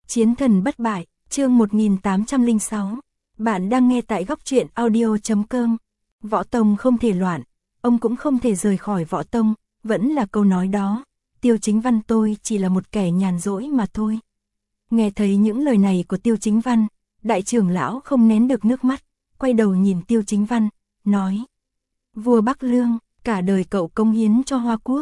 Chiến thần bất bại, chương 1806. Bạn đang nghe tại góc truyện audio.com. Võ tông không thể loạn, ông cũng không thể rời khỏi võ tông, vẫn là câu nói đó. Tiêu Chính Văn tôi chỉ là một kẻ nhàn rỗi mà thôi. Nghe thấy những lời này của Tiêu Chính Văn, đại trưởng lão không nén được nước mắt, quay đầu nhìn Tiêu Chính Văn, nói: Vua Bắc Lương, cả đời cậu cống hiến cho Hoa Quốc,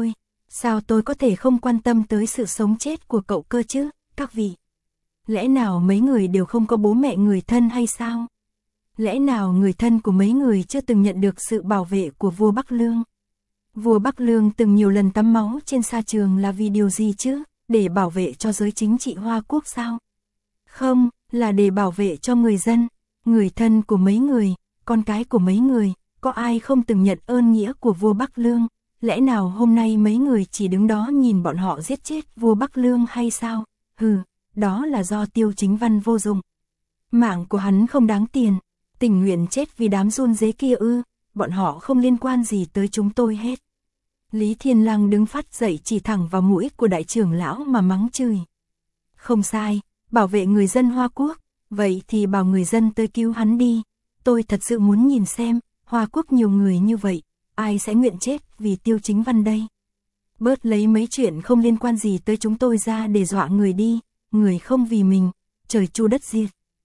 sao tôi có thể không quan tâm tới sự sống chết của cậu cơ chứ, các vị? Lẽ nào mấy người đều không có bố mẹ người thân hay sao? Lẽ nào người thân của mấy người chưa từng nhận được sự bảo vệ của vua Bắc Lương? Vua Bắc Lương từng nhiều lần tắm máu trên sa trường là vì điều gì chứ? Để bảo vệ cho giới chính trị Hoa Quốc sao? Không, là để bảo vệ cho người dân, người thân của mấy người, con cái của mấy người, có ai không từng nhận ơn nghĩa của vua Bắc Lương? Lẽ nào hôm nay mấy người chỉ đứng đó nhìn bọn họ giết chết vua Bắc Lương hay sao? Hừ, đó là do Tiêu Chính Văn vô dụng. Mạng của hắn không đáng tiền, tình nguyện chết vì đám run rế kia ư, bọn họ không liên quan gì tới chúng tôi hết. Lý Thiên Lăng đứng phát dậy chỉ thẳng vào mũi của đại trưởng lão mà mắng chửi. Không sai, bảo vệ người dân Hoa Quốc, vậy thì bảo người dân tới cứu hắn đi. Tôi thật sự muốn nhìn xem, Hoa Quốc nhiều người như vậy, ai sẽ nguyện chết vì Tiêu Chính Văn đây? Bớt lấy mấy chuyện không liên quan gì tới chúng tôi ra để dọa người đi, người không vì mình, trời chu đất diệt.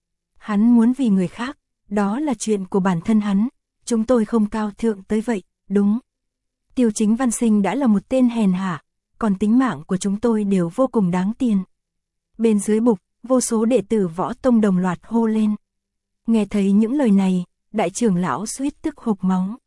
Hắn muốn vì người khác, đó là chuyện của bản thân hắn, chúng tôi không cao thượng tới vậy, đúng. Tiêu Chính Văn sinh đã là một tên hèn hạ, còn tính mạng của chúng tôi đều vô cùng đáng tiền. Bên dưới bục, vô số đệ tử võ tông đồng loạt hô lên. Nghe thấy những lời này, đại trưởng lão suýt tức hộc máu.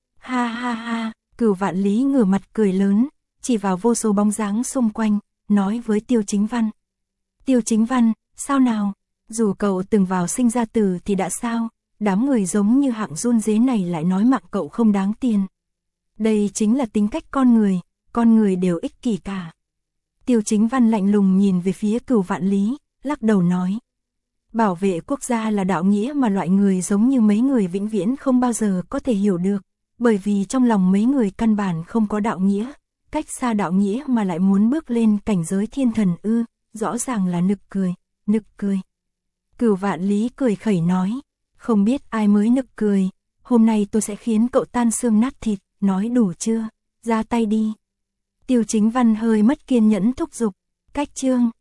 Ha ha ha, Cửu Vạn Lý ngửa mặt cười lớn, chỉ vào vô số bóng dáng xung quanh, nói với Tiêu Chính Văn. Tiêu Chính Văn, sao nào? Dù cậu từng vào sinh ra tử thì đã sao? Đám người giống như hạng run rế này lại nói mạng cậu không đáng tiền. Đây chính là tính cách con người đều ích kỷ cả. Tiêu Chính Văn lạnh lùng nhìn về phía Cửu Vạn Lý, lắc đầu nói. Bảo vệ quốc gia là đạo nghĩa mà loại người giống như mấy người vĩnh viễn không bao giờ có thể hiểu được, bởi vì trong lòng mấy người căn bản không có đạo nghĩa, cách xa đạo nghĩa mà lại muốn bước lên cảnh giới thiên thần ư, rõ ràng là nực cười. Cửu Vạn Lý cười khẩy nói, không biết ai mới nực cười, hôm nay tôi sẽ khiến cậu tan xương nát thịt, nói đủ chưa, ra tay đi. Tiêu Chính Văn hơi mất kiên nhẫn thúc giục, cách chương.